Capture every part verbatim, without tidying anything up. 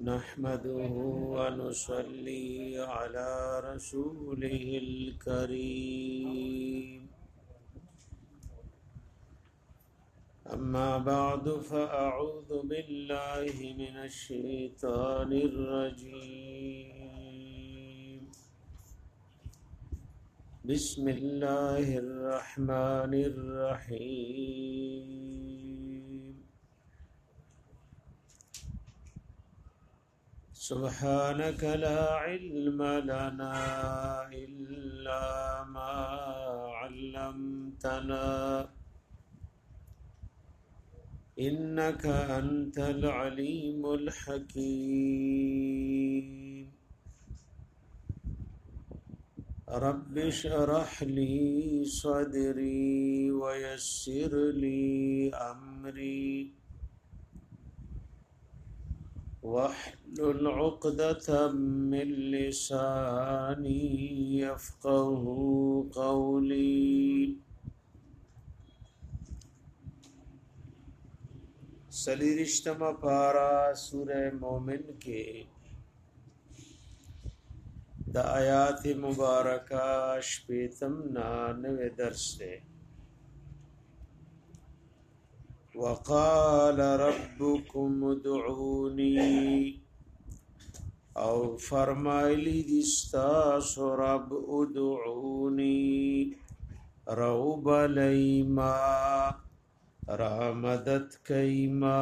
نحمده ونصلي على رسوله الكريم أما بعد فأعوذ بالله من الشيطان الرجيم بسم الله الرحمن الرحيم سبحانك لا علم لنا إلا ما علمتنا إنك أنت العليم الحكيم رب اشرح لي صدري ويسر لي أمري واحلل عقدة من لساني يفقه قولي سلیرشتم پارا سورہ مومن کے دا آیات مبارکہ شپیتم نانوے درس دے وقال ربكم ادعوني او فرمایلی دستاس رب ادعوني روب لیما رامدت کیما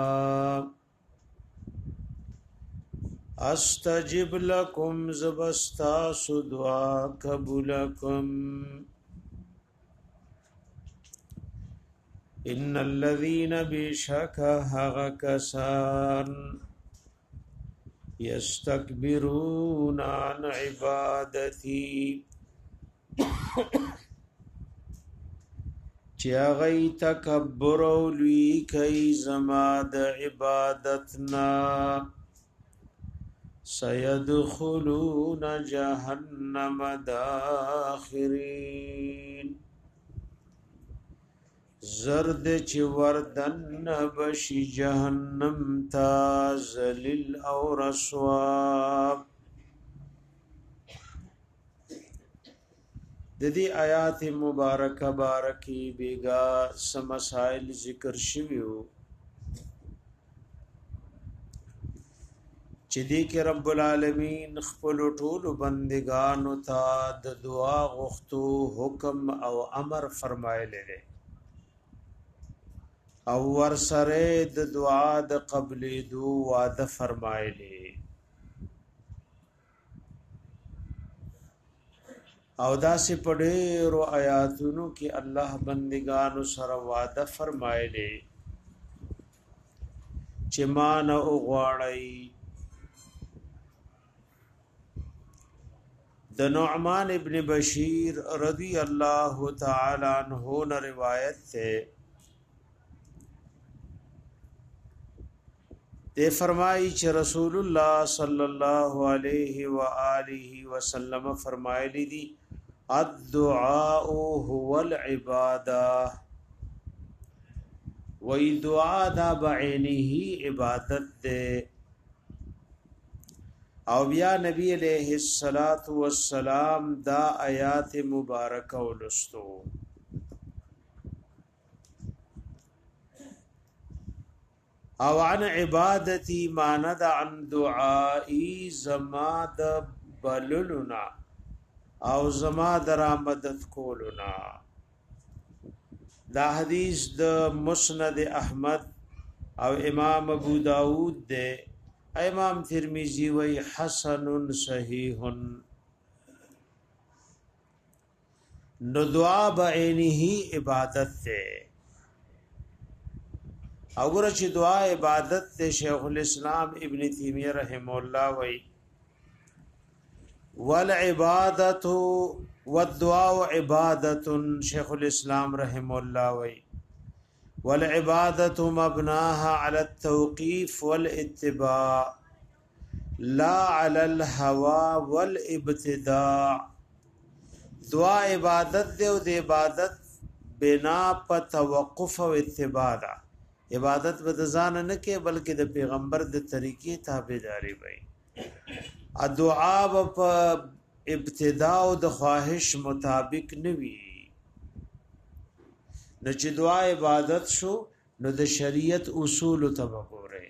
استجب لكم زبستاس دعا قبلكم ان الذين بشك هغكسان يستكبرون عن عبادتي چاغی تکبر لوی کئی زما د عبادتنا سيدخلون جهنم داخرين زرد چی وردن بشی جهنم تا ذلیل او رسوا ددی آیات مبارکه بارکی بیگا سمسائل ذکر شویو چې دې کې رب العالمین خپل ټول بندگانو ته د دعا غوښتو حکم او امر فرمایلی دی او ور سره د دعا د قبلې دو وعده فرمایلی او داسې په ډېرو آیاتونو کې الله بندگانو سره وعده فرمایلی چې ما نه وغواړئ د نعمان ابن بشیر رضی الله تعالی عنہ نے روایت ہے تے فرمائی چې رسول الله صلی الله علیه و آله وسلم فرمایلی دی الدعاء هو العبادة وی دعا دا بعینه عبادت دے او بیا نبی علیہ الصلات والسلام دا آیات مبارکہ ولستو او عن عبادتی ماند عن دعائی زماد بللنا او زماد را مدد کولنا دا حدیث د مسند احمد او امام ابو داود دے امام ترمذی وی حسن صحیح نو دعا بعینه عبادت تے اگر چې دعا عبادت تے شیخ الاسلام ابن تیمیہ رحم اللہ وی والعبادت والدعاء عبادت شیخ الاسلام رحم اللہ وی والعبادة مبناها على التوقيف والاتباع لا على الهوى والابتداع دعا عبادت دے او دے عبادت بنا په توقف او اتباع دا عبادت به ځان نه کې بلکې د پیغمبر د طریقې تابعداري وي دعا په ابتدا او د خواهش مطابق نه وي نو چې دعا عبادت شو نو د شریعت اصول تبغوره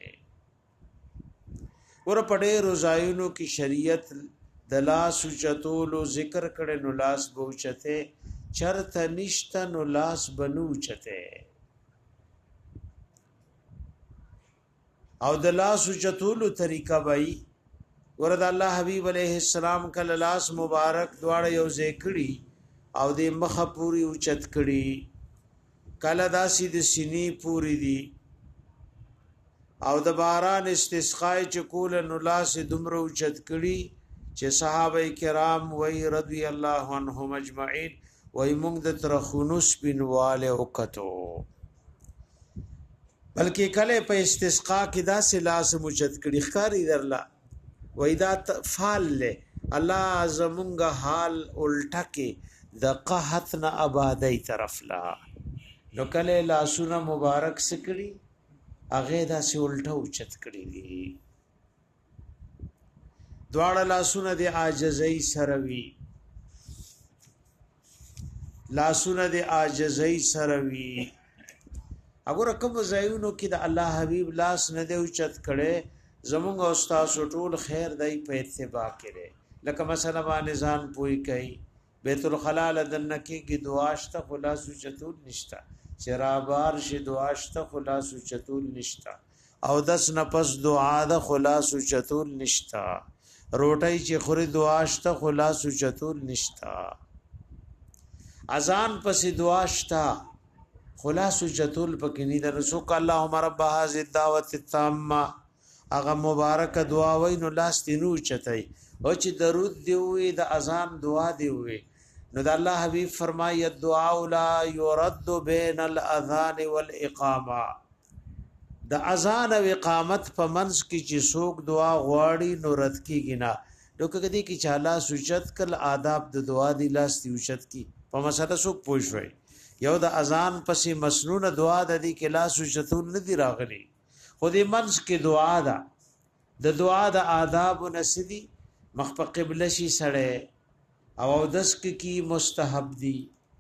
ور پډې روزایونو کې شریعت د لاس چتول ذکر کړي نو لاس بوچته چرته نشته نو لاس بنو چته او د لاس چتول طریقه وای ورته الله حبیب علیہ السلام کله لاس مبارک دواړه یو ذکرې او د مخه پوری اوچت کړي کله داسې د سینې پوری دي او د باران استسقای چې کول نو لاس دمرو اوچت کړي چې صحابه کرام وای رضی الله عنهم اجمعین وای موږ د ترخونس بنواله وکتو بلکې کله په استسقا کې داسې لاس اوچت کړي ښکاری درلا وای دا فعل له الله زمونږ حال الټه کې د قحط نه آبادی طرف لا نو کله لاسونه مبارک سکړي هغه داسې الټه اوچت کړي دي دواړه لاسونه د عاجزۍ سره وي لاسونه د عاجزۍ سره وي اگر کوم ځایونو کې د الله حبیب لاس نه دی اوچت کړي زمونږ استاد ټول خیر دای په اتباع کړي لکه مثلا باندې ځان پوي کوي بیت الخلال دنه کې دعاشته خلاص چتول نشتا چرابار شي دعاشته خلاص چتول نشتا او دس نفس دعا د خلاص چتول نشتا روټي چې خوري دعاشته خلاص چتول نشتا اذان پس دعاشتا خلاص چتول پکې نه د رسول اللهم رب هذه الدعوه التامه اغه مبارک دعا وای نو لاس تینو چتای او چې درود دی وی د اذان دعا دی وی نو د الله حبیب فرمایي الدعاء لا يرد بين الاذان والاقامه د اذان او اقامت په منځ کې چې څوک دعا غواړي نو رد کیږي نه نو کدی کی چاله سوچت کل آداب د دعا دی لاس دی اوچت کی په مسله څوک پوښوي یو د اذان پسې مسنون دعا د دې کې لاس اوچتون نه دی راغلي خودی منځ کې دعا ده د دعا د آداب نسدي مخ په قبله شي سره او دس کې کی مستحب دي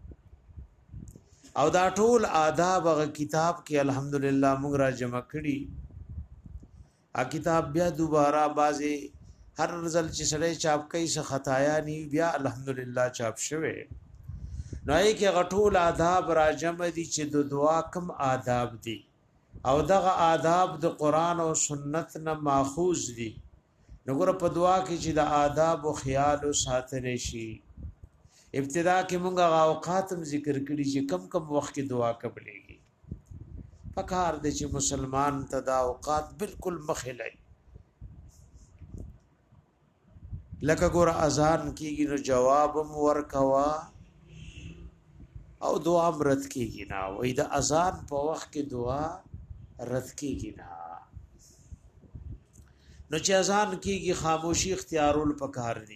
او دا ټول آداب غ کتاب کې الحمدلله موږ را جمع کړي ا کتاب بیا دوباره بازي هر رزل چې سره چاپ کوي څه خطایا ني بیا الحمدلله چاپ شوه نو یې کې غټول آداب را جمع دي چې د دعا کم آداب دي او دغه آداب د قران او سنت نه ماخوذ دي نګور په دعا کې چې د آداب او خیال او ساتل شي ابتدا کې مونږه اوقاتم ذکر کړي چې کم کم وخت کې دعا قبلېږي پکار دي چې مسلمان تدا اوقات بالکل مخلای لکه ګور اذان کېږي نو جواب ورکوا او دعا مرت کېږي نه وې د اذان په وخت کې دعا رد کیږي نه نو چې اذان کیږي خاموشي اختیارول پکار دي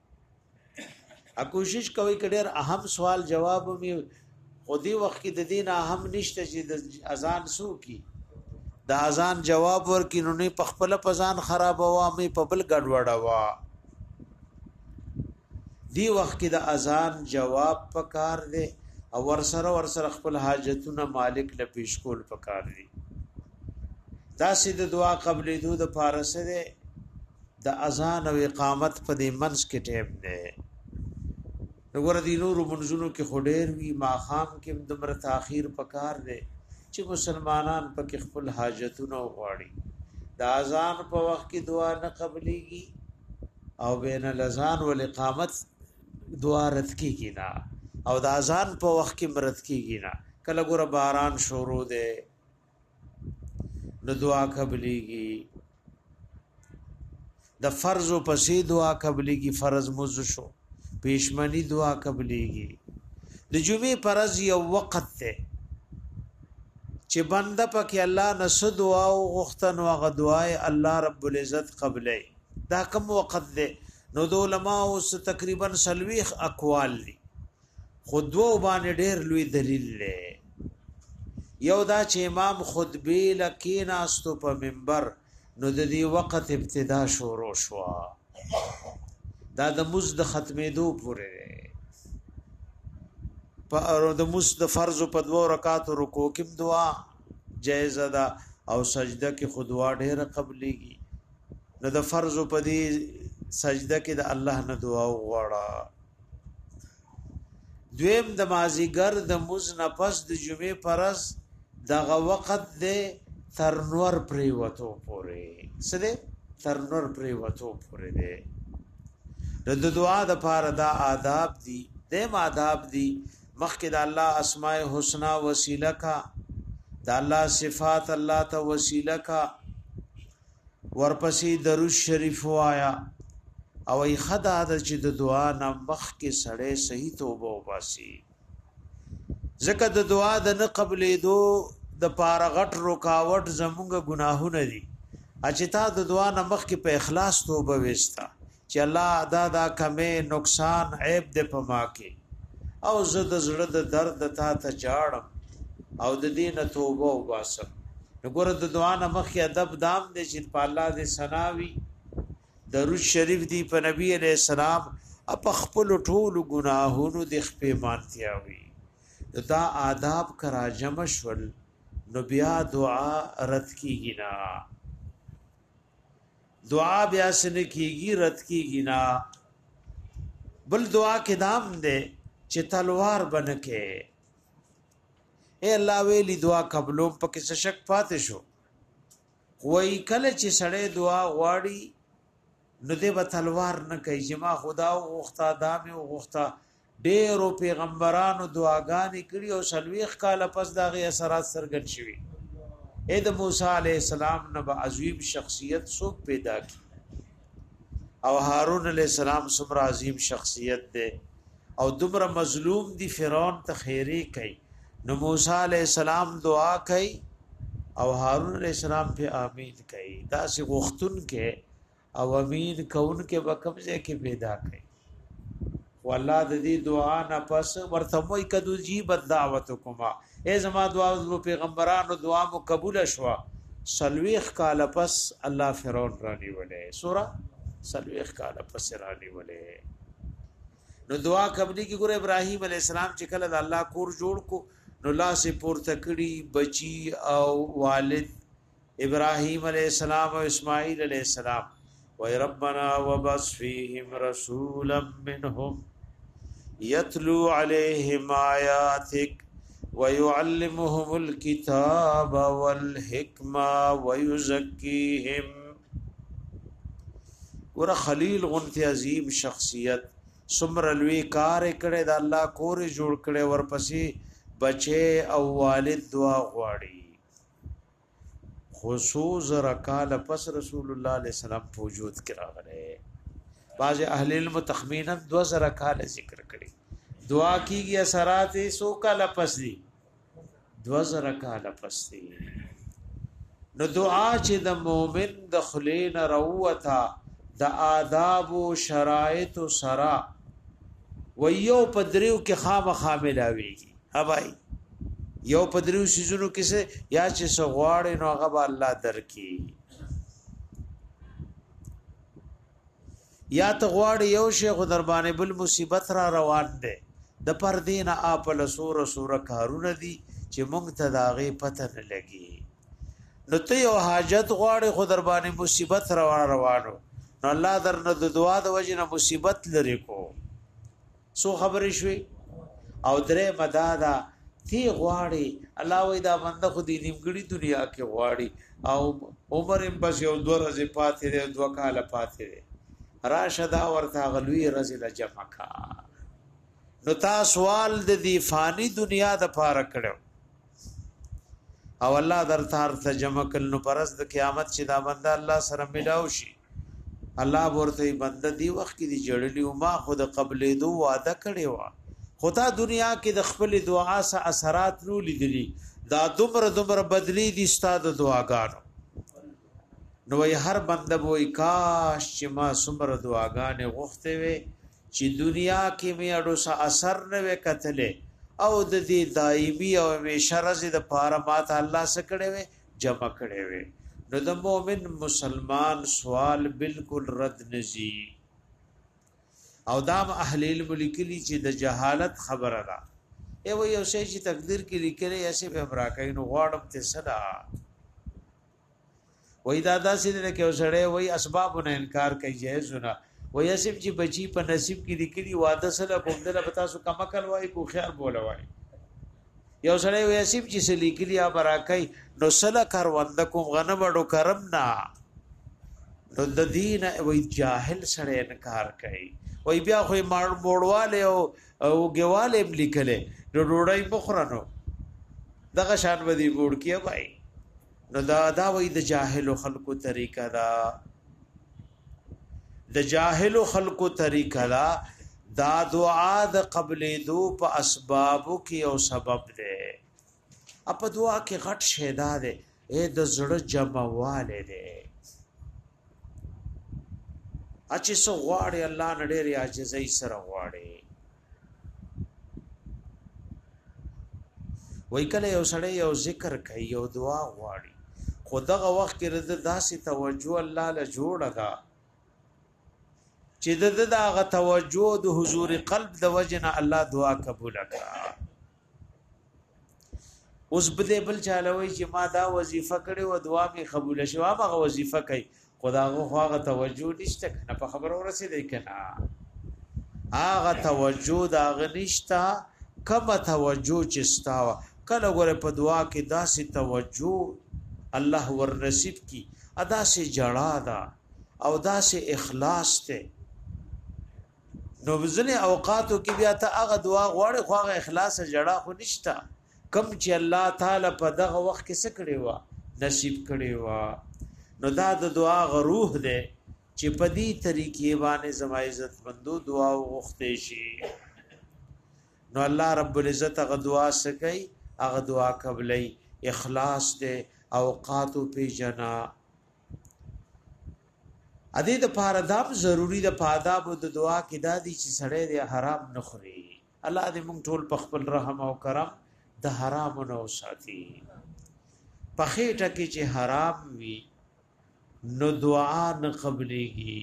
ا کوشش کوي کډیر اهم سوال جواب می خودي وخت کې د دین اهم نشته چې د اذان سو کی د اذان جواب ورکې نو نه پخپل پزان خراب وا می په بل ګډوډا وا دی وخت کې د اذان جواب پکار دی او ورسره ورسره خپل حاجتونه مالک له پیش کول پکار دي دا سید دعا قبلې دو د فارسه ده د اذان او اقامت په دې منځ کې ټیم ده وګوره دي نور منځونو کې خډیر وی ماخام کې دمر تاخير پکار ده چې مسلمانان په کې خپل حاجتونه غواړي د اذان په وخت کې دعا نه قبليږي او بین الاذان والاقامت دعا رد کیږي نه او د اذان په وخت کې مرد کیږي نه کله ګوره باران شروع ده نو دعا قبليږي د فرض او پسې دعا قبليږي فرض مز شو پېشمنی دعا قبليږي د جمعې فرض یو وخت ته چې بنده پکې الله نس دعا او غختن او غ دعای الله رب العزت قبلې دا کوم وخت ده نو د علماء اوس تقریبا سلويخ اقوال دي خود وو باندې ډېر لوی دلیل لري یو دا چې امام خطبه لکیناستو په منبر نو د دې وخت ابتدا شروع شو دا د مزد ختمېدو پورې په د مزد فرض په دوه رکعات رکوع کې دعا جایز ده او سجده کې خدوا ډېر قبليږي نو د فرض په دې سجده کې د الله نه دعا وغواړه دویم د مازیګر د مز نه پس د جمعې پرز دغه وخت د ترنور پریوتو پورې سده ترنور پریوتو پورې ده د دعا د پاره دا آداب دي د آداب دي مخکې د الله اسماء الحسنا وسیله کا د الله صفات الله ته وسیله کا ورپسې درود شریف وایا او ای خدا د چې د دعا نه مخ کې سړې صحیح توبه وباسي ځکه د دعا د نه قبلې دو د پاره غټ رکاوټ زمونږ ګناهونه دي چې تا د دعا نه مخ کې په اخلاص توبه وستا چې الله ادا دا کمه نقصان عیب دې پما کې او زه د زړه د درد ته ته چاړم او د دې نه توبه وباسم وګوره د دعا نه مخ کې ادب دام دې چې په الله دې سناوي درود شریف دی په نبی علیہ السلام اپ خپل ټول گناهونو د خپې مانتیاوي دا آداب کرا جمع شول نو بیا دعا رد کیږي نا دعا بیا سن کیږي رد کیږي نا بل دعا کې دام دې چې تلوار بنکه اے الله ویلی دعا قبولوم پکې شک پاتې شو وای کله چې سړی دعا غواړي نو دې به تلوار نه کوي چې ما خدا او غوښتا دامه او غوښتا ډېرو پیغمبرانو دعاګانې کړي او سلويخ کاله پس داغه اثرات سرګن شوي اې د موسی عليه السلام نه به عظیم شخصیت څوک پیدا کی او هارون عليه السلام څومره عظیم شخصیت ده او دومره مظلوم دي فرعون ته خیری کوي نو موسی عليه السلام دعا کوي او هارون عليه السلام په امین کوي دا سي غختون کې او امین کون کې وکمزه کې پیدا کړي والله د دې دعا نه پس ورته موي کدو جی بد دعوتکما اے زما دعا د پیغمبرانو دعا مو قبول شوا سلويخ کاله پس الله فرعون رانی ولې سورہ سلويخ کاله پس رانی ولې نو دعا قبلي کې ګور ابراهيم عليه السلام چې کله د الله کور جوړ کو نو لا سي پورته کړي بچي او والد ابراهيم عليه السلام او اسماعيل عليه السلام وَيَ رَبَّنَا وَبَعَثْ فِيهِمْ رَسُولًا مِّنْهُمْ يَتْلُو عَلَيْهِمْ آيَاتِكَ وَيُعَلِّمُهُمُ الْكِتَابَ وَالْحِكْمَةَ وَيُزَكِّيهِمْ ور خلیل غنتی عظیم شخصیت سمر لوی کار کړه د الله کور جوړ کړي ورپسې بچي او والد دعا غواړي خصوص رکال پس رسول الله علیه السلام موجود کراغله بعض اهل علم تخمینا دو زره کال ذکر کړي دعا کیږي اثرات سو کال پس دي دو زره کال پس دي نو دعا چې د مؤمن د خلین روتا د آداب او شرایط سرا ويو پدریو کې خامخا ملاويږي هبای یو پدریو سيزونو کیسه یا چې سغواړي نو هغه به الله درکې یا تغواړي یو شیخ در باندې بل مصیبت را روان ده د پر دین اپل سور سور کارونه دي چې مونږ ته داغه پته نه لګي نو ته یو حاجت غواړي خو در باندې مصیبت را روانو نو الله درنه د دعا د وجنه مصیبت لري کو سو خبرې شوي او درې مدادا تی غواړي الله وې دا بنده خو دې نیمګړي دنیا کې غواړي او عمر هم بس یو دوه ورځې پاتې دی دوه کاله پاتې دی راشدا ورته غلوی رزل جمع کا نو تا سوال د دې فانی دنیا د پاره کړو او الله درته ته جمع کړي نو پرز د قیامت چې دا بنده الله سره ملاو شي الله ورته بنده دی وخت کې دی جړلی او ما خود قبلې دو وعده کړی و خدا دنیا کې د خپل دعا سره اثرات نو لیدلی دا دومره دومره بدلی دي ستاد دعاګانو نو یې هر بنده وای کاش چې ما څومره دعاګانې غوښته وي چې دنیا کې مې اډو سره اثر نه وکتلې او د دې دایمي او همیشه رضی د پاره ماته الله سکړې وي جمع کړې وي نو د مؤمن مسلمان سوال بالکل رد نزي او دام اهل علم لیکلي چې د جهالت خبره ده ای و یو شی چې تقدیر کې لیکلي اسی به امراکین غواړم ته صدا وای دا داسې نه کې وسړې وای اسبابونه انکار کوي جایز نه وای اسیم چې بچی په نصیب کې لیکلي واده سره کوم دله پتا سو کما کل وای کو خیر بوله وای یو سړی وای اسیم چې لیکلي ا براکای نو سلا کاروند کوم غنم ډو کرم نا نو د دین وای جاهل سره انکار کوي وای بیا خو ماړ موړواله او او ګواله لیکله نو ډوړای بخرانو دغه شان بدی ګوړ کیه بھائی نو دا دا وای د جاهل خلقو طریقه دا د جاهل خلقو طریقه دا دا دعا د قبل دو په اسبابو کې او سبب ده اپ دعا کې غټ شیدا ده اے د زړه جمعواله ده اچي سو غواړي الله نړۍ عاجزۍ سره غواړي وای کله یو سړی یو ذکر کوي یو دعا غواړي خدغه وخت کې رد داسې توجه الله له جوړه ده چې د دغه توجه د حضور قلب د وجنه الله دعا قبول کړه اوس بده بل چالوي چې ما دا وظیفه کړې و دعا می قبول شوه هغه وظیفه کوي خداغه خواغه توجه نشته کنه په خبر ورسېدې کنه هغه توجه دا غنښتا کما توجه چستا کله غره په دعا کې داسې توجه الله ور نصیب کی ادا سے جړا دا او داسې اخلاص ته نو ځنه اوقاتو کې بیا ته هغه دعا غواړي خو هغه اخلاص جړه خو نشتا کم چې الله تعالی په دغه وخت کې څه کړی و نصیب کړی و نو دا د دعا غروح ده چې په دې طریقې باندې زما عزت مندو دعا وغوښتې شي نو الله رب العزت هغه دعا سکي هغه دعا قبلې اخلاص ده اوقاتو په جنا ادي د پارداب ضروری د پاداب د دعا کې دادی چې سړی د حرام نه خوري الله دې موږ ټول په خپل رحم او کرم د حرام نو ساتي په خېټه کې چې حرام وي نو دعا نه قبليږي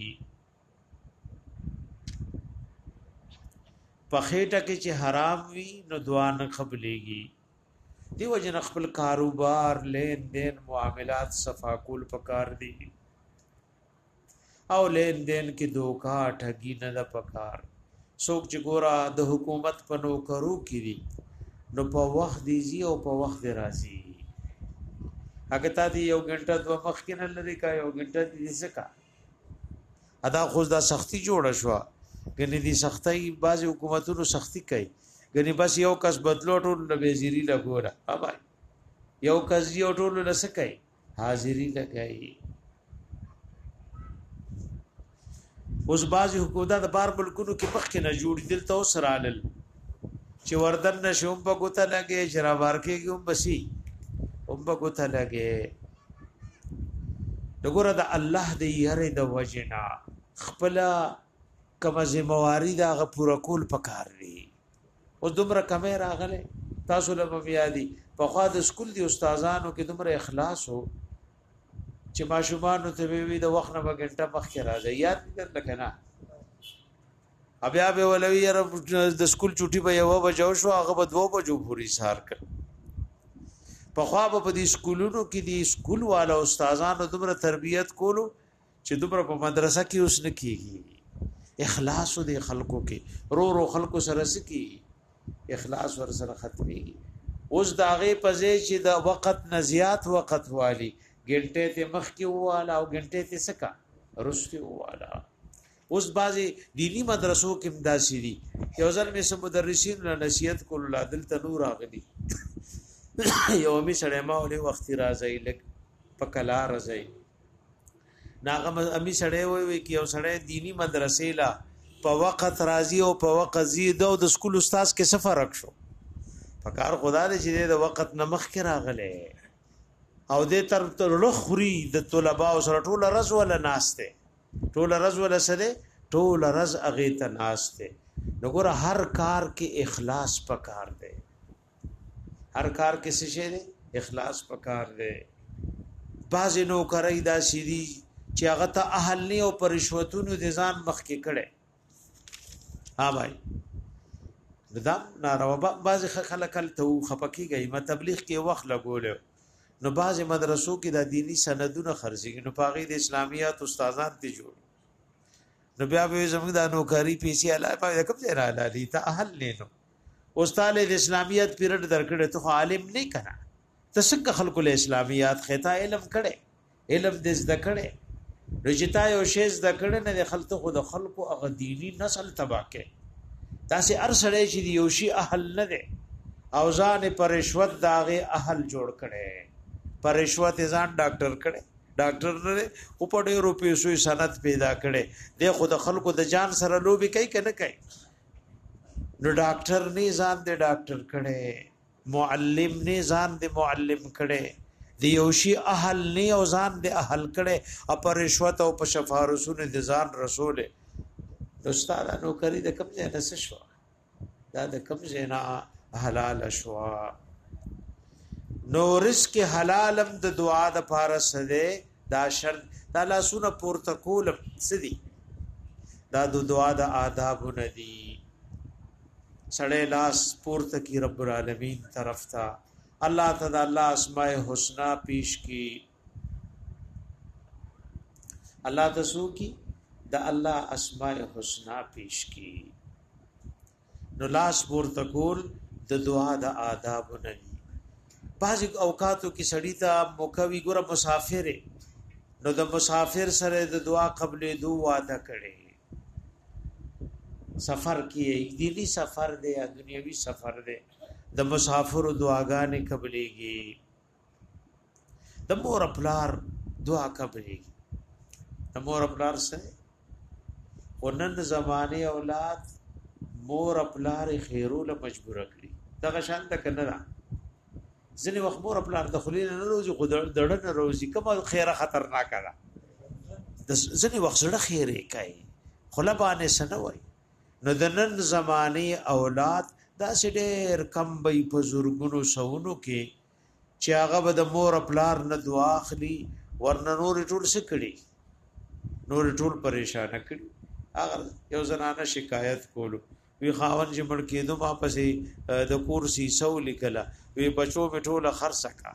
په خېټه کې چې حرام وي نو دعا نه قبليږي دیو جن خپل کاروبار لین دین معاملات صفا کول پکار دي او لین دین کې دوکا ټګي نه د پکار څوک چې ګورا د حکومت په نو کرو کړي نو په وخت دیږي او په وخت راځي هغه ته یو غنټه دوه مخ کې نه لري کا یو غنټه دې څه ادا خو دا سختی جوړه شو غني دي سختي بعض حکومتونو سختی کوي غني بس یو کس بدلو ټول د وزیری لګوره ابا یو کس یو ټول لسکای حاضری لګای اوس بعض حکومت د بار ملکونو کې پخ کې نه جوړ دل تو سرالل چې وردن نشوم په ګوته لګي شرابار کې کوم بسي هم په ګوته لګي دغه د الله د یاره د وجنا خپل کما ذمہواری دا غ پورا کول پکار دی او دومره کمه راغله تاسو له بیادی په خوا د سکول دی استادانو کې دومره اخلاص هو چې ماشومان ته وی د وخت نه بغنټه مخ کې راځي یاد دې لکنه بیا به ولوی رب د سکول چټي به یو بجو شو هغه به دوه بجو پوری سار کړ په خوا په دې سکولونو کې دي سکول والا استادانو دومره تربيت کولو چې دومره په مدرسه کې اوس نه کیږي اخلاص دې خلکو کې رو رو خلکو سره سکی اخلاص ور سره ختمي اوس داغه پځې چې د وخت نزيات وخت والی ګنټه ته مخ کې والا او ګنټه ته سکا رستي والا اوس بازي دینی مدرسو کې امداسي دي یو ځل مې سم مدرسین له نصیحت کول عادل تنور راغلي یو می سره ما ولې وخت راځي لک پکلا راځي ناغه امي سره وي وي کې یو سره دینی مدرسې لا په وخت راځي او په وخت زیاده د سکول استاد کې سفر رکشو فکر خدا دې چې د وخت نمخ کې راغله او دې تر تر لخري د طلباء سره ټول رز ولا ناشته ټول رز ولا سره ټول رز اغه ته ناشته نګور هر کار کې اخلاص پکار دی هر کار کې څه شی دی اخلاص پکار دی باز نو کوي دا سیدی چې هغه ته اهل نه او پر رشوتونو د ځان مخ کې کړي ها بھائی دا ناروا باز خلک ته خپکیږي ما تبلیغ کې وخت لګول نو باز مدرسو کې د دینی سندونه خرڅيږي نو پاغي د اسلامیات استادان ته جوړ نو بیا به زموږ د نوکری پیسې الله پاک کوم ځای را لالي ته اهل نه نو استاد د اسلامیات پیریډ درکړه ته عالم نه کنا ته څنګه خلکو له اسلامیات خطا علم کړي علم د زده کړي رجتا یو شی زده کړي نه د خلکو خود خلکو هغه دینی نسل تباہ کړي تاسو ارسړې چې یو شی اهل نه دي او ځان پر رشوت داغه اهل جوړ کړي پر رشوت ځان ډاکټر کړي ډاکټر نه او په ډېرو پیسو سند پیدا کړي د خود خلکو د جان سره لوبي کوي کنه کوي نو ډاکټر نه ځان د ډاکټر کړي معلم نه ځان د معلم کړي دی یوشي اهل نه او ځان د اهل کړي پر رشوت او په شفارسونه د ځان رسول استاد نو کری د کوم ځای نه شو دا د کوم ځای نه حلال شو نو رزق حلالم د دعا د پارس ده دا شرط دا لاسونه پورته کول سدي دا د دعا د آداب ندي سړی لاس پورته کی رب العالمین طرف تا الله تعالی الله اسماء الحسنا پیش کی الله تسو کی دا الله اسماء الحسنا پیش کی نو لاس پورته کول د دعا د آداب ندي بعض اوقاتو کې سړی ته موکوي ګره مسافر نو د مسافر سره د دعا قبل دو وعده کړي سفر کې دینی سفر دی یا دنیوي سفر دی د مسافر دعاګانې قبليږي د مور خپلار دعا قبليږي د مور خپلار سره ونن زمانه اولاد مور خپلار خیرول مجبور کړي دغه شان تک نه ځنی وخت مور خپل د خلینو نه روزي خو دړه روزي کومه خیره خطرناک ده ځنی وخت سره خیره کوي خلبانه سنوي نو د نن زماني اولاد دا سډیر کم بې بزرګونو سونو کې چې هغه د مور خپل نه دعا اخلي ورن نور ټول سکړي نور ټول پریشان کړي هغه یو زنانه شکایت کولو وی خاون چې مړ کېدو ما پسې د کورسي سو لیکلا وی بچو میټوله خرڅکا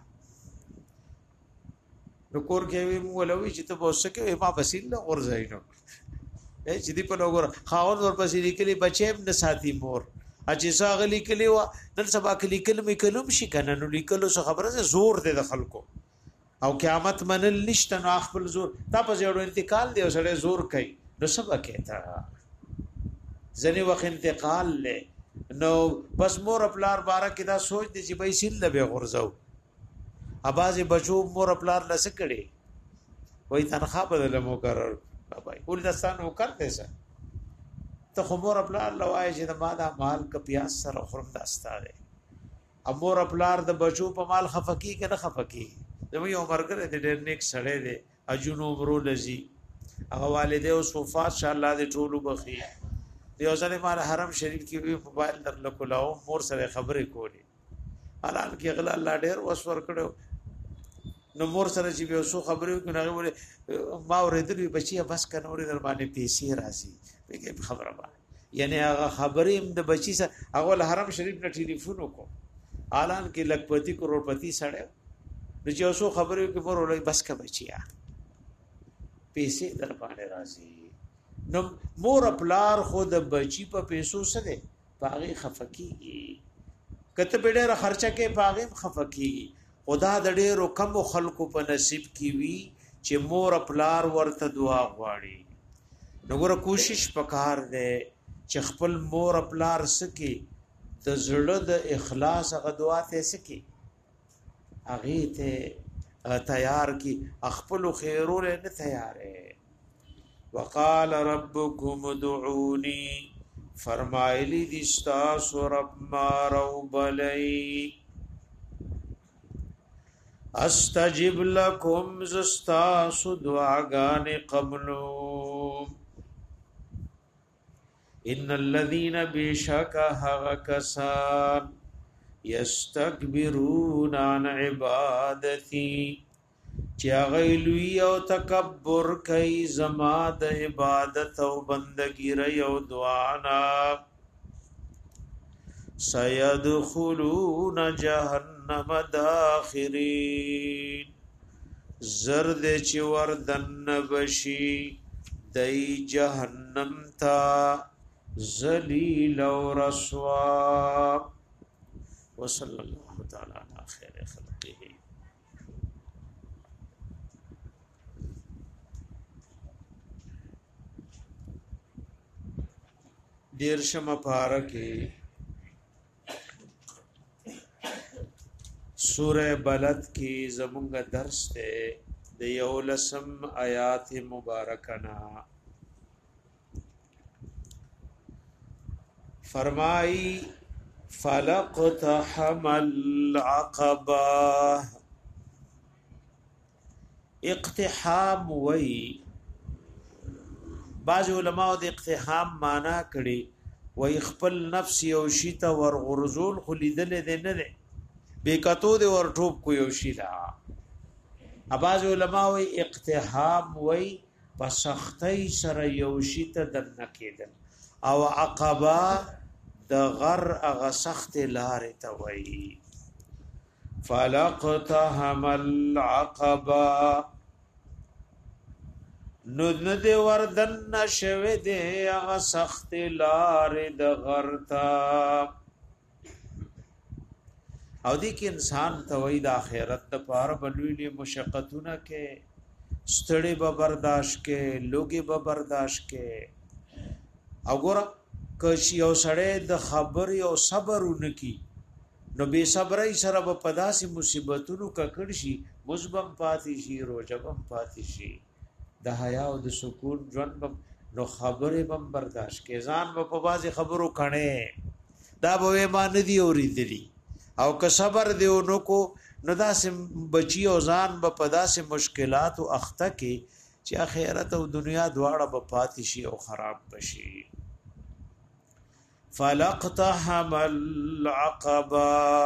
نو کور کې وی مولوي چې ته وسکه ما پسې له ورځاینو اے چې دی په لوګور خاون ور پسې لیکلي بچیم نه ساتي مور اچې ساغ لیکلي و نن سبا کې لیکل می کلم شي کنه نو لیکلو څه خبره زور دی د خلکو او قیامت منل نشته نو خپل زور تا په جوړ انتقال دی سره زور کوي نو سبا کېتا ځنی وخت انتقال له نو بس مور خپلار بارا کې دا سوچ دي چې به سیل به غرزو اباز بچو مور خپلار لس کړي وای تنخواه بدل مقرر بابا ول دستان وکړته څه ته خمور خپلار لوای چې د ماده مال ک پیاس سره خرم داستاره امور خپلار د بچو په مال خفقي کې نه خفقي زمو یو مرګره د ډېر نیک سړی دی اجونو برو لذي هغه والده او صفات ان شاء الله دې ټولو بخي یو ځل مال حرم شریف کې وی موبایل در لکولاو مور سره خبرې کولې حالان کې غلا الله ډېر وسور کړو نو مور سره چې به وسو خبرې کوي ما ورېدلې بچي بس کنوري در باندې پیسې راځي بګې خبره با یعنی هغه خبرې د بچي سره هغه حرم شریف نه ټلیفون وکړو حالان کې لکپتی کروڑپتی سره نو چې وسو خبرې کوي مور ولې بس کا بچیا پیسې در باندې راځي نو مور پلار خود بچی په پیسو سره پاغي خفقيږي کته په ډېر خرچه کې پاغي خفقيږي خدا د ډېرو کم خلکو په نصیب کی وی چې مور پلار ورته دعا غواړي نو ګره کوشش وکړ دې چې خپل مور پلار سکی د زړه د اخلاص غ دعا ته سکی اغه ته تیار کی خپل خیرول نه تیارې وقال ربكم ادعوني فرمایلی دي تاسو رب ما روبلی استجب لكم زستاسو دعاگان قبلو ان الذين بشك هغ کسان یستكبرون عن عبادتی چا غیلوی او تکبر کئی زما د عبادت او بندگی ری او دعانا سیدخلون جہنم داخرین زرد چی وردن بشی دی جہنم تا ذلیل و رسوا وصلی اللہ تعالی علی خیر خلقه. دیرشم پارکی سورہ بلد کی زمونگا درس تے دیولسم آیات مبارکنا. فرمائی فلقتحم العقبہ. اقتحام وی بعض علماء د اقتحام معنا کړي وی خپل نفس یو شی ته ورغرزول خو لیدل دې نه ده بیکاتو دې ور ټوب کو یو شی دا. بعض علماء وی اقتحام وی په سختۍ سره یو شی ته دنه کېدل او عقبه د غر هغه سخت لارې ته وی. فلقتحم العقبه نو ندی وردن نشوی دی اغا سخت لار د غرتا. او دی کی انسان توی د آخرت د پار بلویلی مشقتونه کې ستړي به برداشت کې لوګي به برداشت کې. او ګوره کشي او سړی د خبرې او صبر ونکي نو بے صبرۍ سره به پداسي مصیبتونو ککړ شي مزبم پاتې شي روجبم پاتې شي د حیا او د سکون ژوند نو خبره بم برداشت کې ځان په بازي خبرو کڼه دا به ما نه دی اوریدلی او که صبر دیونو کو نو داسې بچي او ځان په پداسې مشکلات او اخته کې چې اخرت او دنیا دواړه په پاتې شي او خراب بشي. فلقتحم العقبه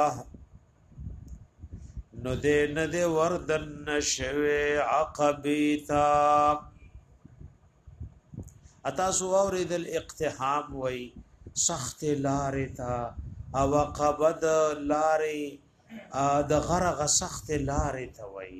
نو دې نه دې وردن نشوي عقبیتا. اتا سو اورید الاقتحام وی سخت لارتا او عقبد لاری د غرغ سخت لارتا وی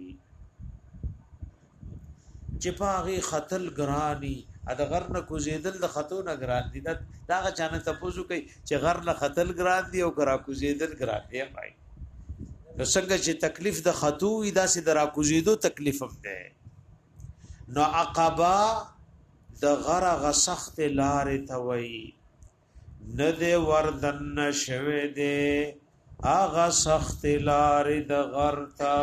چپاغي خطل گرانی د غر نه کوزیدل د خطو نه ګران دي. دا دا چانه تاسو کوي چې غر نه خطل ګران دي او کرا کوزیدل ګران دي. پای نو څنګه چې تکلیف د خطو وي دا سي درا کوزیدو تکلیف هم ده. نو عقبا د غر غ سخت لار توي نه دي وردن شوه دي اغه سخت لار د غر تا.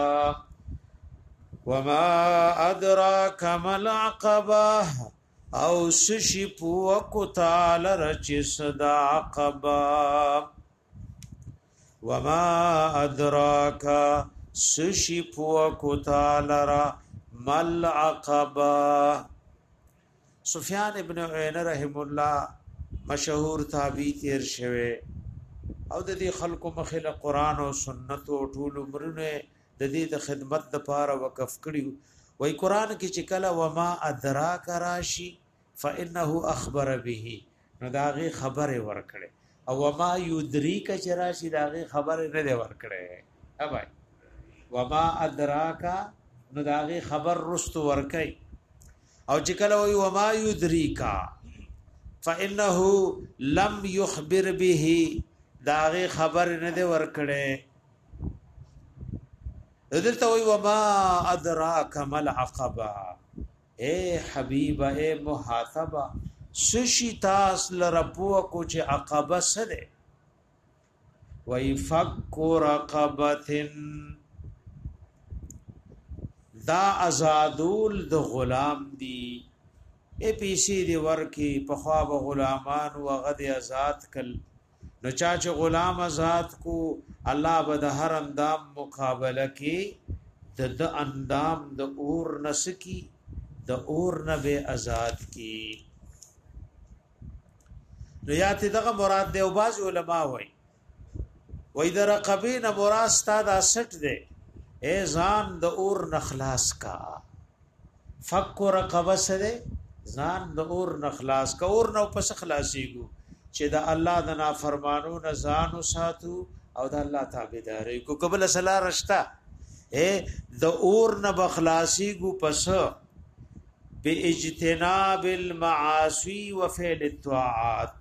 وما ادراک ما العقبه او سشی پو کو تعالی رچ صدا عقبا. وما ادراک سشی پو کو تعالی را مل عقبا. سفیان ابن عینه رحم الله مشهور تابعی تیر شوه او د دې خلکو مخله قران او سنت او ټول عمرونه د دې د خدمت د پاره وقف کړیو. وای قران کې چې کله وما ادراک راشي فانه اخبر به نو داغه خبره ورکړي او وما یدریک چې راشي داغه خبره نه دی ورکړي. اوبای وما ادراک نو داغه خبر رست ورکړي او چې کله وای وما یدریک فانه لم يخبر به داغه خبر نه دی ورکړي. دلته وی وما ادراک مل عقبہ اے حبیبہ اے محاتبہ سشی تاس لرپو کو چه عقبہ سده وی فک رقبتن دا ازادول د غلام دی. اے پیسی دی ورکی پخواب غلامان و غد ازاد کل نو چاچ غلام ازاد کو الله به د هر اندام مقابله کې د د اندام د اور نسکی د اور نه به آزاد کی. نو یاته دغه مراد دی او باز علما وای وې د رقبین مراد ستاد اسټ دے اے ځان د اور نخلاص کا فک رقبه سره ځان د اور نخلاص کا اور نو پس خلاصيګو چې د الله د نافرمانو نه ځان ساتو او د الله تابعداري کو قبل سلا رشتہ اے د اور نه بخلاصيګو پس باجتناب المعاصي وفعل الطاعات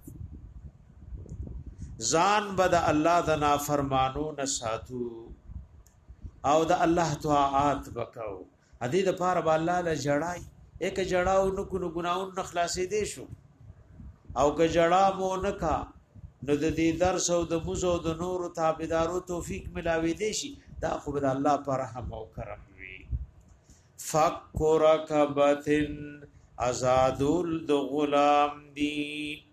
ځان بد الله د نافرمانو نه ساتو او د الله طاعات وکاو ادي د پاره به الله له جړای یک جړاو نو کو ګناون نه خلاصې دي شو او که جړا مو نه کا نو د دې درس او د موزو د نور تابعدارو توفیق ملاوي دي شي دا خو د الله پر رحم او کرم وي فک رکبتن ازادول د غلام دی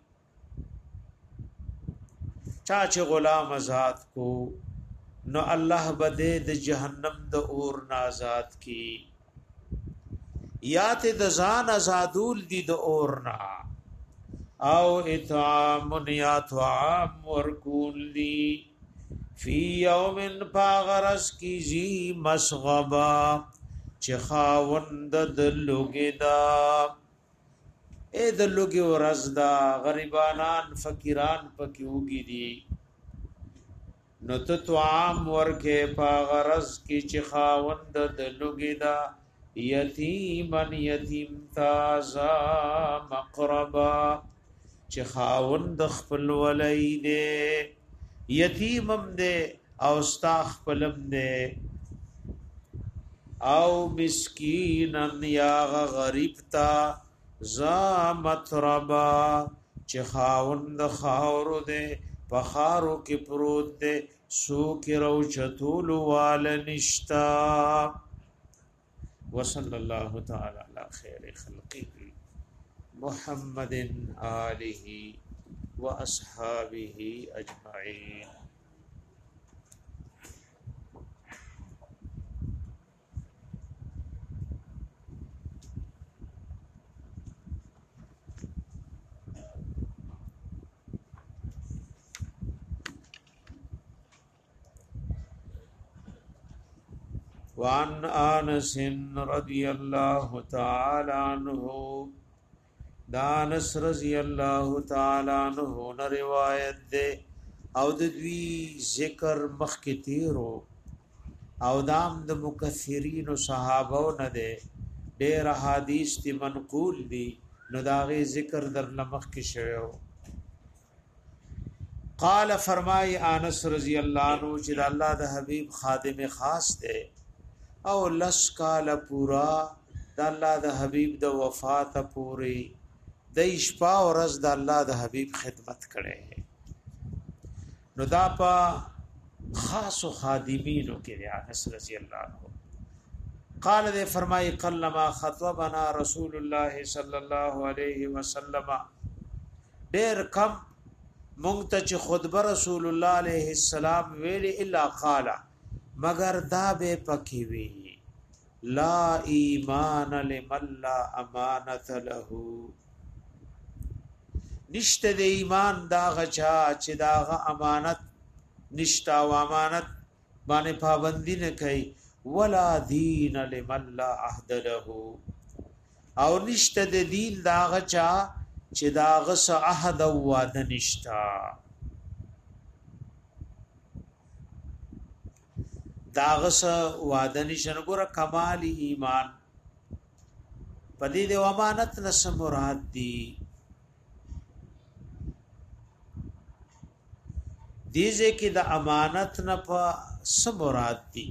چا چې غلام آزاد کو نو الله بده د جهنم د اور نازاد کی یا ته د ځان آزادول دي د اور نا او اطعام یا طعام ورکول دي فی یوم پاغرس کی زی مسغبا چې خاوند د لوګي دا اے د لوګي ورځ دا غریبانان فقیران پکې وګي دي نو ته طعام ورکه پاغرس کی چې خاوند د لوګي دا یتیمن یتیم تازا مقربا چې خاوند خپل ولای دې یتیمم دې او ستا خپلم دې او مسکینن یا غریب تا ذا متربا چې خاوند خاورو دې پخارو کې پروت دې سو کې رو چتول وال نشتا وصلی الله تعالی علی خیر خلقه محمد آله واصحابه اجمعین وعن انس رضی اللہ تعالی عنہ دانس رضی اللہ تعالی عنہ نے روایت دے او د دوی ذکر مخکتیرو او دام د مکثرین صحابو نه دے ډیر حدیث دی منقول دی نو داغه ذکر در لمخ کی شویو قال فرمای انس رضی اللہ عنہ چې الله د حبیب خادم خاص دے او لس کال پورا د الله د حبیب د وفات پوری د شپه او ورځ د الله د حبیب خدمت کړي نو دا په خاص خادمینو کې دی انس رضی الله عنه قال دې فرمای قلما خطبنا رسول الله صلی الله علیه وسلم ډیر کم مونږ ته چې خطبه رسول الله علیه السلام ویلي الا قال مگر دا به پکې وی لا ایمان لمن لا امانت له نشته د ایمان دا غچا چې دا غ امانت نشتا او امانت باندې پابندی نه کوي ولا دین لمن لا عهد له او نشته د دین دا غچا چې دا غ س عهد او وعده نشتا داغس وعده نشن ګره کمال ایمان پدې د امانت نس مراد دی دیزه کې د امانت نه په سم مراد دی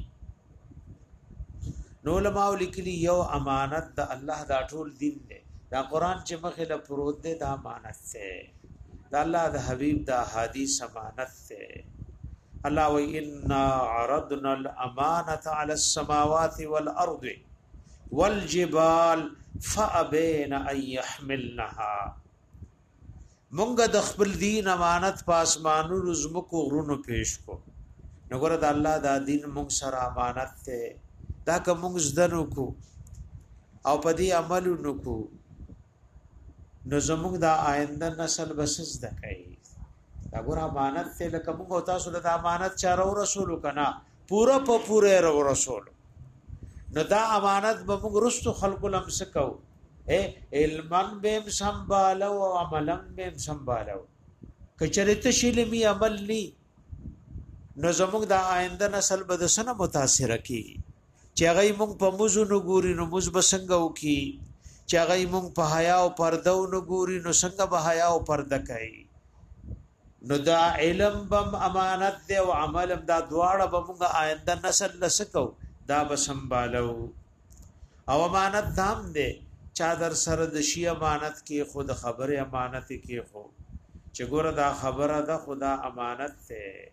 نو علماء لیکلي یو امانت د الله دا ټول دین دی دا قران چې مخه له پروت دی دا امانت ده د الله د حبیب دا حدیث امانت ده الله و ان عرضنا الامانه على السماوات والارض والجبال فابين ان يحملنها مونږ د خپل دین امانت په اسمانو رزمکو غرونو پیش کو نګور د الله دا دین مونږ سره امانت ته دا که مونږ زدنو کو او په دې عملو نکو نو زموږ دا آینده نسل بس زده کوي دا ګور امانت ته لکه موږ تاسو د امانت چاره رسول کنا پورا په پوره رسول نو دا امانت به موږ رستو خلق لم سکو اے علمن بهم سنبالو او عملن بهم سنبالو کچریته شیلمی عمل ني نو زموږ د آینده نسل به د سنه متاثر کی چې هغه موږ په موزو نو ګوري نو موږ بسنګ وکي چې هغه موږ په حیا او پرده نو ګوري نو څنګه به حیا او پرده کوي نو دا علم بم امانت دی او عمل دا دواړه به موږ آینده نسل لسکو دا به سنبالو او امانت دام دی چا در سره د شی امانت کې خود خبره امانت کې خو چې ګوره دا خبره ده خدا امانت ته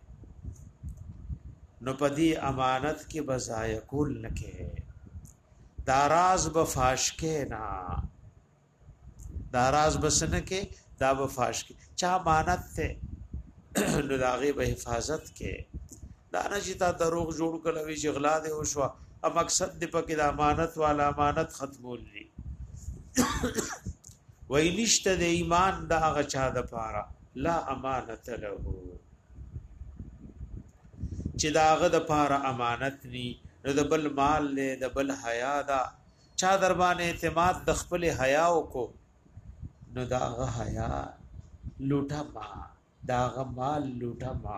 نو پدی امانت کې بزای کول نکې دا راز بفاش کې نا دا راز بسنه کې دا بفاش کې چا امانت ته نو داغه به حفاظت کې دا نه چې تا دروغ جوړ کړو چې غلا دې وشو ا مقصد دې پکې د امانت والا امانت ختمول دي وای نشته د ایمان دا هغه چا د پاره لا امانت له چې دا هغه د پاره امانت ني نو د بل مال له د بل حیا دا چا در باندې اعتماد د خپل حیا کو نو دا هغه حیا لوټه ما دا غمال لوټه ما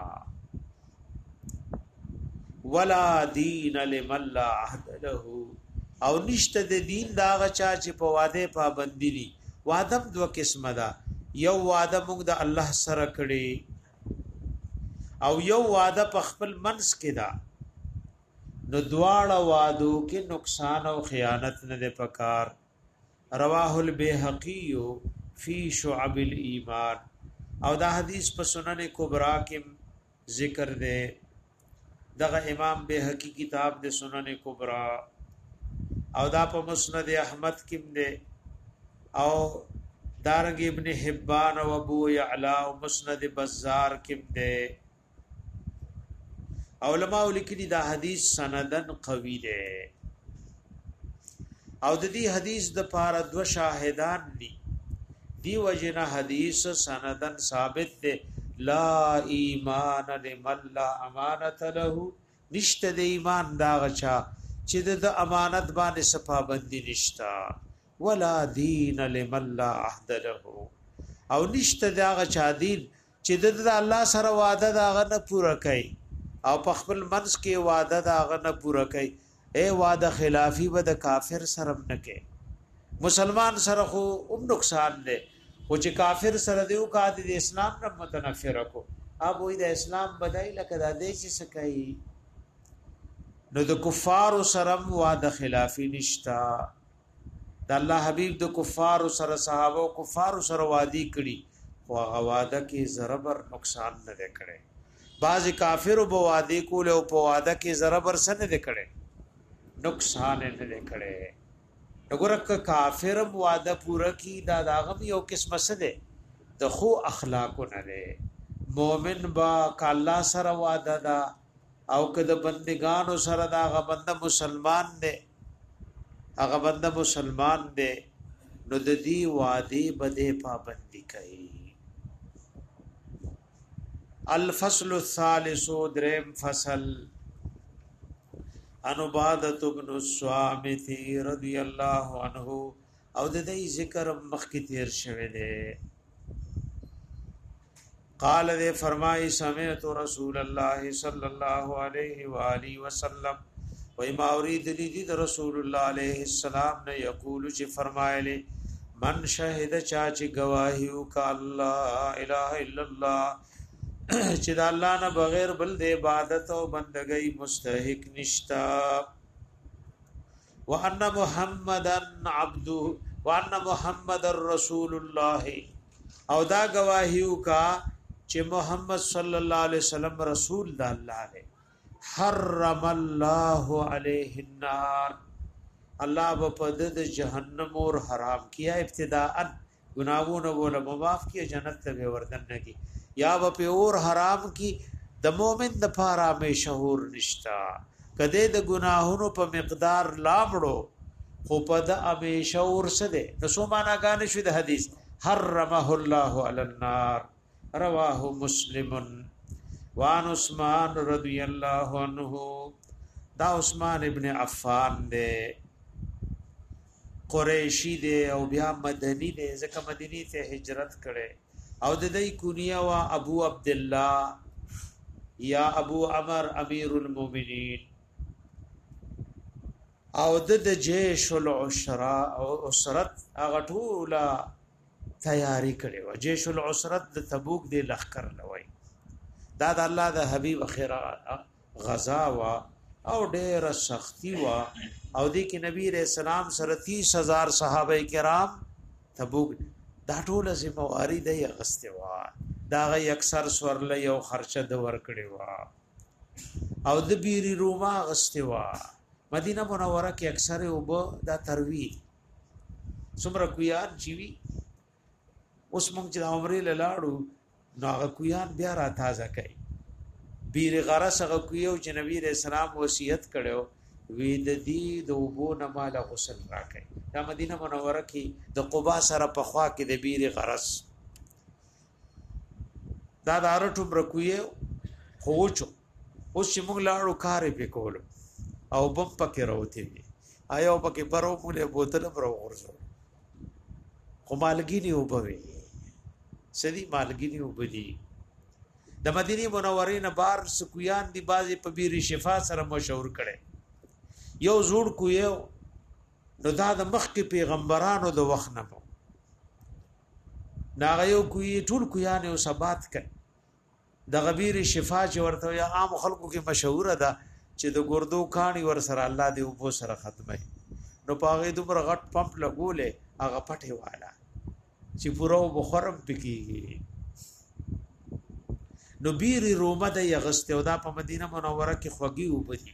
ولا دین لمن لا عهد له او نشته د دین دا غچا چې په واده پابندی دي واده دو قسمه ده یو واده موږ د الله سره کړی او یو واده په خپل منس کې ده نو دواړه وادو کې نقصان او خیانت نه پکار رواه البیهقی فی شعب الایمان او دا حدیث په سنن کبرا کې ذکر ده دغه امام بیهقی کتاب د سنن کبرا او دا په مسند احمد کې ده او دارنګ ابن حبان او ابو یعلا او مسند بزار کې ده علماء لیکلي دا حدیث سندن قوی ده او د دې حدیث د پاره دو شاهدان دي دی وجنه حدیث سندن ثابت ده لا ایمان لمن لا امانت له نشته د ایمان دا غچا چې د امانت باندې صفابندی نشتا ولا دین لمن لا عهد له او نشته دا غچا دین چې د الله سره وعده دا غنه پوره کوي او په خپل منځ کې وعده دا غنه پوره کوي اے وعده خلافی به د کافر سره نه کوي مسلمان سره خو هم نقصان ده او چې کافر سره دیو کا د اسلام نه متنفر کو اب وې د اسلام بدای لکه د دې چې سکای نو د کفار سره وعده خلافی نشتا د الله حبیب د کفار سره صحابه او کفار سره وادي کړي او هغه وعده کې ضرر نقصان نه کړي بعض کافر او وعده کول او په وعده کې ضرر سره نه کړي نقصان نه کړي وګورک کافر وعده پوره کی دا داغم یو قسم څه ده د خو اخلاق نه ده مؤمن با کالله سره وعده دا او کده بندگانو سره دا غ بنده مسلمان ده هغه بنده مسلمان ده نو د دې وعده بده پابندي کوي الفصل الثالث درم فصل انبادت ابن الصامت رضی الله عنه او د دې ذکر مخکې تیر شوه دی قال دې فرمای سمعت رسول الله صلی الله علیه و آله وسلم و ما اريد دې رسول الله علیه السلام نے یقول چې فرمایله من شهد چا چې گواهی وک الله اله الا الله چې د الله نه بغیر بل د عبادت او بندګۍ مستحق نشتا وان محمدن عبده وان محمد رسول الله او دا گواهیو کا چې محمد صلی الله علیه وسلم رسول د الله دی حرم الله علیه النار الله په د جهنم اور حرام کیا ابتداء گناہوں ولا معاف کیا جنت ته وردن نه کی یا په اور حرام کی د مؤمن د پاره می شهور نشتا کده د گناهونو په مقدار لامړو خو په د ابي شهور سده د سو معنا غان شو د حدیث حرمه الله علی النار رواه مسلم. وان عثمان رضی الله عنه، دا عثمان ابن عفان دے، قریشی دے او بیا مدنی دے، ځکه مدنی ته هجرت کړي او د دې کونیه وا ابو عبد الله یا ابو عمر امیر المؤمنین، او د جيش العسرہ او اسرت هغه ټوله تیاری کړي و. جيش العسرت د تبوک دی لخر لوي، دا د الله د حبيب اخره غزا وا او ډېر سختی وا، او دی کې نبی رسول الله سره تیس هزار صحابه کرام تبوک دا ټوله ذمہواری دی غسته وا، دا غي اکثر سورل یو خرچه د ور کړي وا، او د بیری روما غسته وا. مدینه منوره کې اکثر وب دا تروی څومره کویان جیوی، اوس موږ چې عمرې لاړو نو هغه کویان بیا را تازه کوي. بیر غرس هغه کویو چې نبی رسول الله وصیت کړو وی د دې د وبو نه مال غسل راکړي. دا مدینه منوره کې د قباء سره په خوا کې د بیر غرس دا د ارټو برکویو خوچو، اوس چې موږ لاړو کارې په کولو او بم پکې راوته دي، آیا پکې پرو موږ بوتل پرو ورسو خو مالګینی وبوي سدي مالګینی وبدي. د مدینه منورې نه بار سکویان دی بازي په بیر شفا سره مشهور کړي، یو زوړ کویو نو دا د مخ کې پیغمبرانو د وخت نه مو ناغه یو کوی ټول کویان او ثبات کړي. د غبیر شفا چې ورته یا عام خلکو کې مشهور ده چې د ګردو کانی ور سره الله دی او سره ختمه، نو پاغه دومره غټ پمپ لګولې هغه پټه والا چې پورو بخورم پکې. نو بیر رومه د یغسته او دا په مدینه منوره کې خوږی وبدي.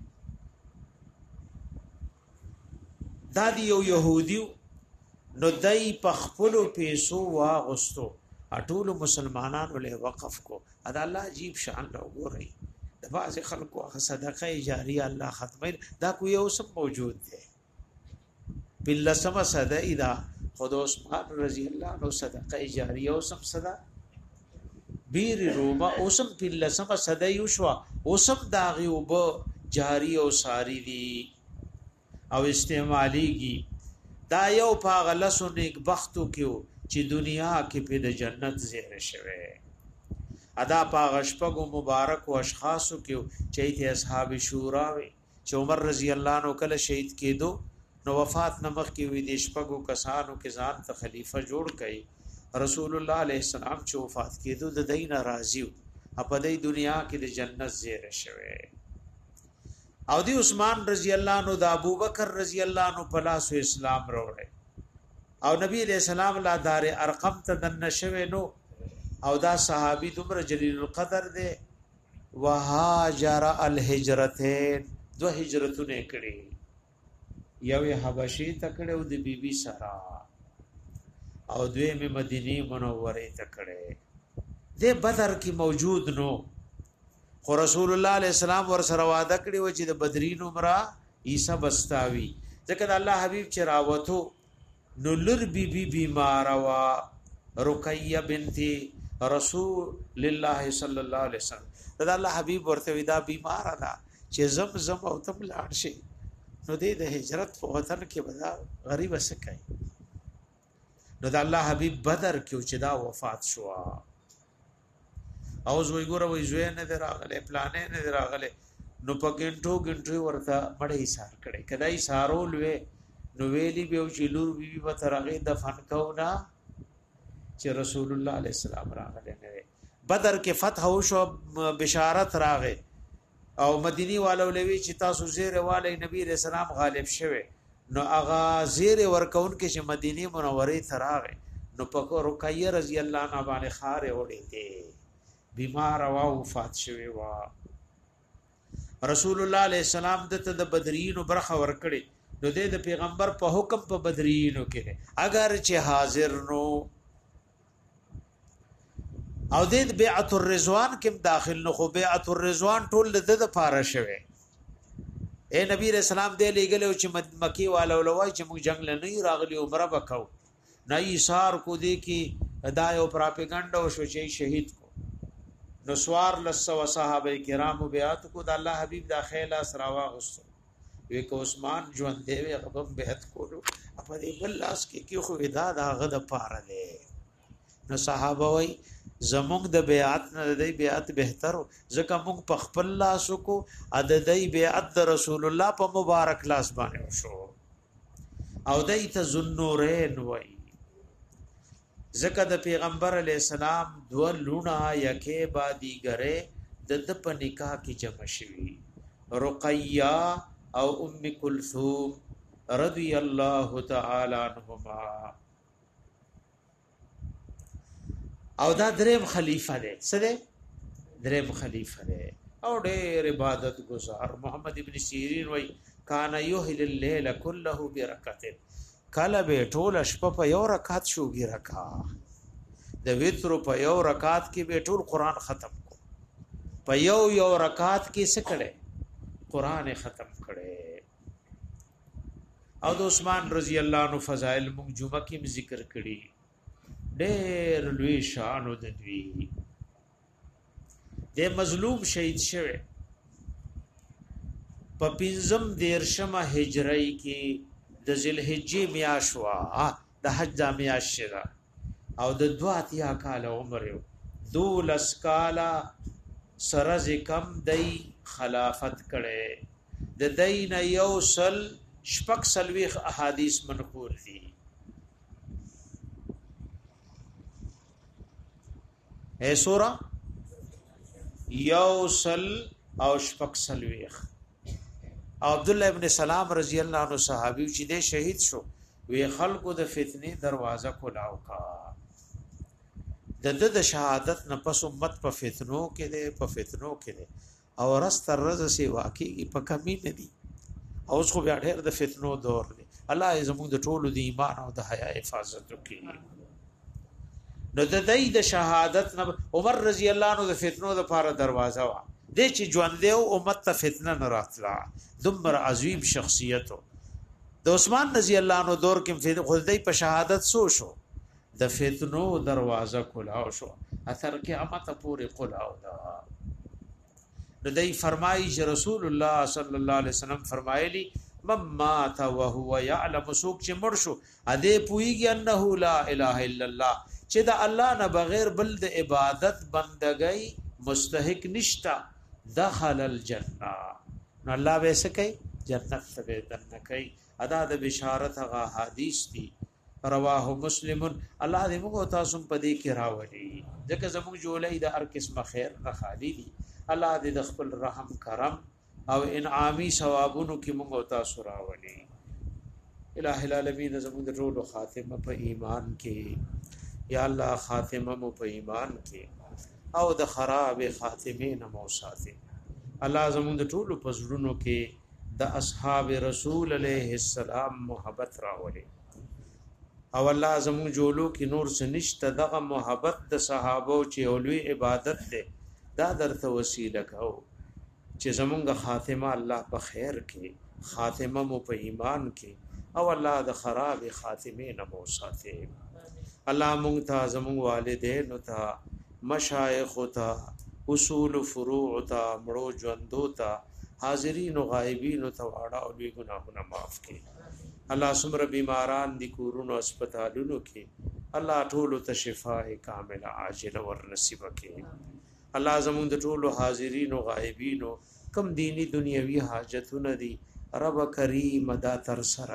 دا دی یو يهودي نو دای په خپل پیسو واغستو اټول مسلمانانو له وقف کو. ادا الله عجیب شان له وګورئ، د بعض خلکو صدقه جاریه الله ختمه دا کو یو سم موجود دی. بل سما صدا اذا خود عثمان رضی الله عنه صدقه جاریه او سم صدا بیر روما اوسم بل سما صدا یو شو اوسم داغي وب جاری او ساری دی او استعمالیږي. دا یو پاغلسو نیک بختو کیو چې دنیا کې په د جنت زیره شوه. ادا پاغشپغو مبارک او اشخاصو کیو چې ته اصحاب شورا وي چې عمر رضی الله عنه کله شهید کېدو نو وفات نمخ کې وي د شپغو کسانو کې ځان ته خلیفہ جوړ کړي. رسول الله علیه السلام چې وفات کېدو د دین راضیو په دې دنیا کې د جنت زیره شوه. او دی عثمان رضی الله عنه د ابوبکر رضی الله عنه په لاس اسلام راوړل او نبی علیہ السلام لا دار ارقم ته دن شوه نو، او دا صحابي دومره جلیل القدر دی وهاجر الهجرتين، دو هجرتونه کړي، یو حبشي ته کړي او د بیبي سره او دوی می مدینه منوره ته کړي. د بدر کې موجود نو خو رسول الله علیه السلام ور سره وعده کړی و چې د بدرین عمره عیسی بستاوي، ځکه د الله حبیب چې راوته نو لر بی بی بیمار وا رقیہ بنت رسول الله صلی الله علیه وسلم د الله حبیب ورته ودا بیمار ده چې زمزم او تم لاړ شي نو د هجرت په وطن کې بدا غریب اسکای. نو د الله حبیب بدر کې چې دا وفات شو او زوی ګوره وای زوی نه دراغله پلانې نه دراغله نو په ګنټو ګنټو ورته مړې سار کړي کدای سارول وې نو ویلی به چې لور بي بي وترغه دفن کونا چې رسول الله علیه السلام راغله نه. بدر کې فتح او شو بشارت راغې او مدینی والو لوي چې تاسو زیره والي نبی رسول الله غالب شوه نو اغا زیره ورکون کې چې مدینی منورې ته راغې نو په رقیہ رضی الله عنها باندې خار وړې دي بیمار او وفات شوی وا. رسول الله علیه السلام د بدرینو برخه ور کړی نو د پیغمبر په حکم په بدرینو کې اگر چې حاضر نو او د بیعت الرضوان کې داخل نو خو بیعت الرضوان ټول د د پاره شوی. اے نبی رسول الله دې لګلو چې مکی والو لوي چې موږ جنگ لنی راغلی عمره وکاو نه ایثار کو دې کې دا یو پراپګاندا شو چې شهید کو نو سوار لسو صحابه کرام بیعت کو د الله حبیب دا خیلا سراوا غسو وی کو عثمان ژوند دی غبم بیعت کولو په دې بل لاس کې کې خو ادا دا غد پاره دی نو صحابه وای زمونږ د بیعت نه د بیعت بهتر ځکه موږ په خپل لاس کو عددی بیعت د رسول الله په مبارک لاس باندې شو او دای ته ذنورین وای ځکه د پیغمبر علی السلام دو لونه یکه بادی ګره د د په نکاح کې جمع شوی رقیہ او ام کلثوم رضی الله تعالی عنهما او دا دریم خلیفہ دی څه دی دریم خلیفہ دی او ډېر عبادت گزار محمد ابن سیرین وای کان یحل الليل كله برکعت کله به ټول شپه په یو رکعت شوږي رکا د وتر په یو رکعت کې به ټول قران ختم کو په یو یو رکعت کې څه کړي قران ختم کړي او د عثمان رضی الله عنه فضائل موږ جمعه کې ذکر کړي ډېر لوی شان او د دوی د مظلوم شهید شوه په پنځم دیرشمه هجری کې د ذل حجې میاشوا د حج د میاشره او د دواتیا کال عمر یو دولس کالا سرز کم دای خلافت کړي د دین یوسل شپک سلویخ احادیث منقول دي اے سورہ یوسل او شپک سلویخ او عبد الله ابن سلام رضی الله عنه صحابي چې د شهید شو وی خلقو د فتنې دروازه کولاو کا د د شهادت نه پس امت په فتنو کې ده په فتنو کې ده او رست رز سی واقعي په کمی نه دي اوس خو بیا ډېر د فتنو دور دی الله زموږ د ټولو د ایمان او د حیا حفاظت وکړي نو د دای د شهادت نه عمر رضی الله عنه د فتنو د پاره دروازه وا د چې ژوند دی او امت ته فتنه نه راتلا دمر عظیم شخصیت د عثمان رضی الله عنه دور کې خدای په شهادت سو شو د فتنو دروازه کلاو شو اثر قیامت پورې کلاو دا نو دای فرمایي چې رسول الله صلی الله علیه وسلم فرمایلی مما تا وهو يعلم سوق چې مړ شو اده پویږي انه لا اله الا الله چې دا الله نه بغیر بل د عبادت بندګۍ مستحق نشتا دخل الجنه نو الله به سکه جنت ته دنه کوي ادا د بشارت غا حدیث دي رواه مسلم الله دې موږ تاسو په دې کې راوړي ځکه زموږ جوړې د هر قسم خیر نه خالي دي الله دې د خپل رحم کرم او انعامي ثوابونو کې موږ تاسو راوړي الٰه العالمین زموږ د ټولو خاتمه په ایمان کې یا الله خاتمه مو په ایمان کې او د خراب خاتمه نه مو ساتي الله زموږ د ټولو پزړونو کې د اصحاب رسول علیه السلام محبت راوړي او الله زموږ جوړو کې نور سنشت دغه محبت د صحابه چې اولوی عبادت ده دا درته وسیله کو چې زمونږ خاتمه الله په خیر کې خاتمه مو په ایمان کې او الله د خراب خاتمه نه مو ساتي الله مونږ ته زمونږ والدین ته مشایخ ته اصول فروع ته مړو ژوندو ته حاضرین او غایبین ته واړه او لوی ګناهونه معاف کړي الله سمره بیماران دي کورونو هسپتالونو کې الله ټول ته شفاء کامله عاجله ور نصیب کړي الله زمون د ټولو حاضرین او غایبین کم دینی دنیوي حاجتونه دي رب کریم دا تر سره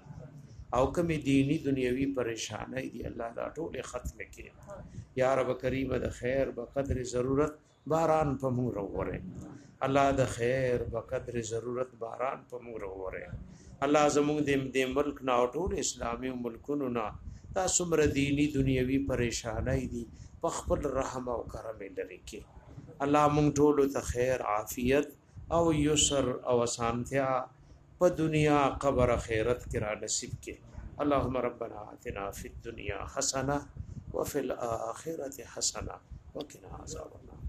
کې او کم دینی دنیوي پریشانای دي الله دا ټول ختم کې یا رب کریم د خیر په قدر ضرورت باران په مور وره الله د خیر په قدر ضرورت باران په مور وره الله زمون د ملک نه ټول اسلامي ملکونو نه دا څومره دینی دنیوي پریشانای دي په خپل رحم او کرم لري کې الله مونږ ټول ته خیر عافیت او یسر او اسانتیا په دنیا قبر خیرت کې را نصیب کې اللهم ربنا آتنا فی الدنیا حسنه وفي الاخره حسنه وقنا عذاب النار.